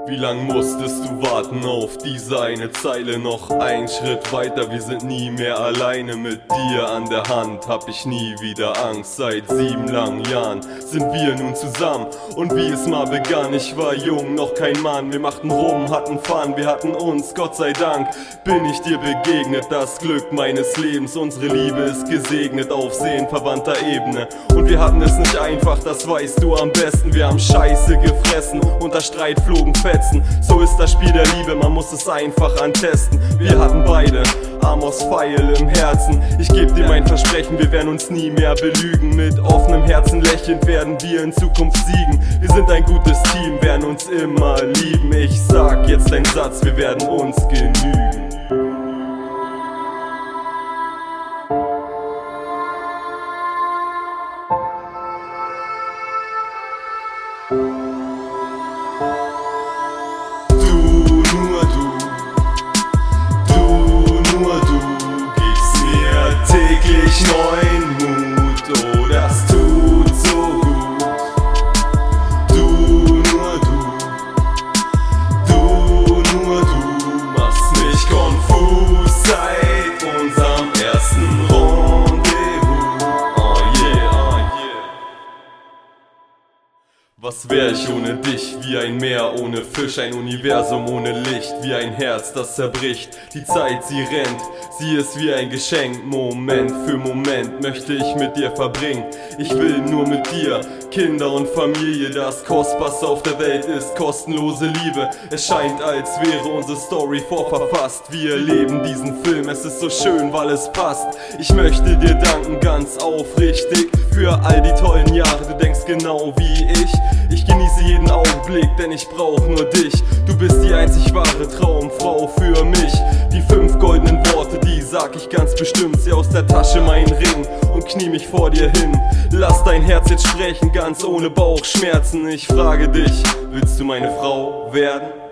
Wie lang musstest du warten auf diese eine Zeile? Noch ein Schritt weiter, wir sind nie mehr alleine. Mit dir an der Hand hab ich nie wieder Angst. Seit 7 langen Jahren sind wir nun zusammen. Und wie es mal begann, ich war jung, noch kein Mann. Wir machten rum, hatten Fun, wir hatten uns, Gott sei Dank bin ich dir begegnet, das Glück meines Lebens. Unsere Liebe ist gesegnet auf seelenverwandter Ebene. Und wir hatten es nicht einfach, das weißt du am besten. Wir haben Scheiße gefressen, unter Streit flogen Fetzen. So ist das Spiel der Liebe, man muss es einfach antesten. Wir hatten beide Amors Pfeil im Herzen. Ich geb dir mein Versprechen, wir werden uns nie mehr belügen. Mit offenem Herzen lächelnd werden wir in Zukunft siegen. Wir sind ein gutes Team, werden uns immer lieben. Ich sag jetzt einen Satz, wir werden uns genügen. Täglich neuen Mut, oh das tut so gut. Du, nur du machst mich konfus seit unserem ersten Rendezvous. Oh yeah, oh yeah. Was wär ich ohne dich? Wie ein Meer ohne Fisch, ein Universum ohne Licht, wie ein Herz, das zerbricht. Die Zeit, sie rennt, sie ist wie ein Geschenk. Moment für Moment möchte ich mit dir verbringen. Ich will nur mit dir, Kinder und Familie. Das Kostbarste auf der Welt ist kostenlose Liebe. Es scheint, als wäre unsere Story vorverfasst. Wir leben diesen Film, es ist so schön, weil es passt. Ich möchte dir danken, ganz aufrichtig, für all die tollen Jahre. Du denkst genau wie ich. Ich genieße jeden Augenblick, denn ich brauch nur dich. Du bist die einzig wahre Traumfrau für mich. Die 5 goldenen Worte, die sag ich ganz bestimmt. Zieh aus der Tasche meinen Ring und knie mich vor dir hin. Lass dein Herz jetzt sprechen, ganz ohne Bauchschmerzen. Ich frage dich, willst du meine Frau werden?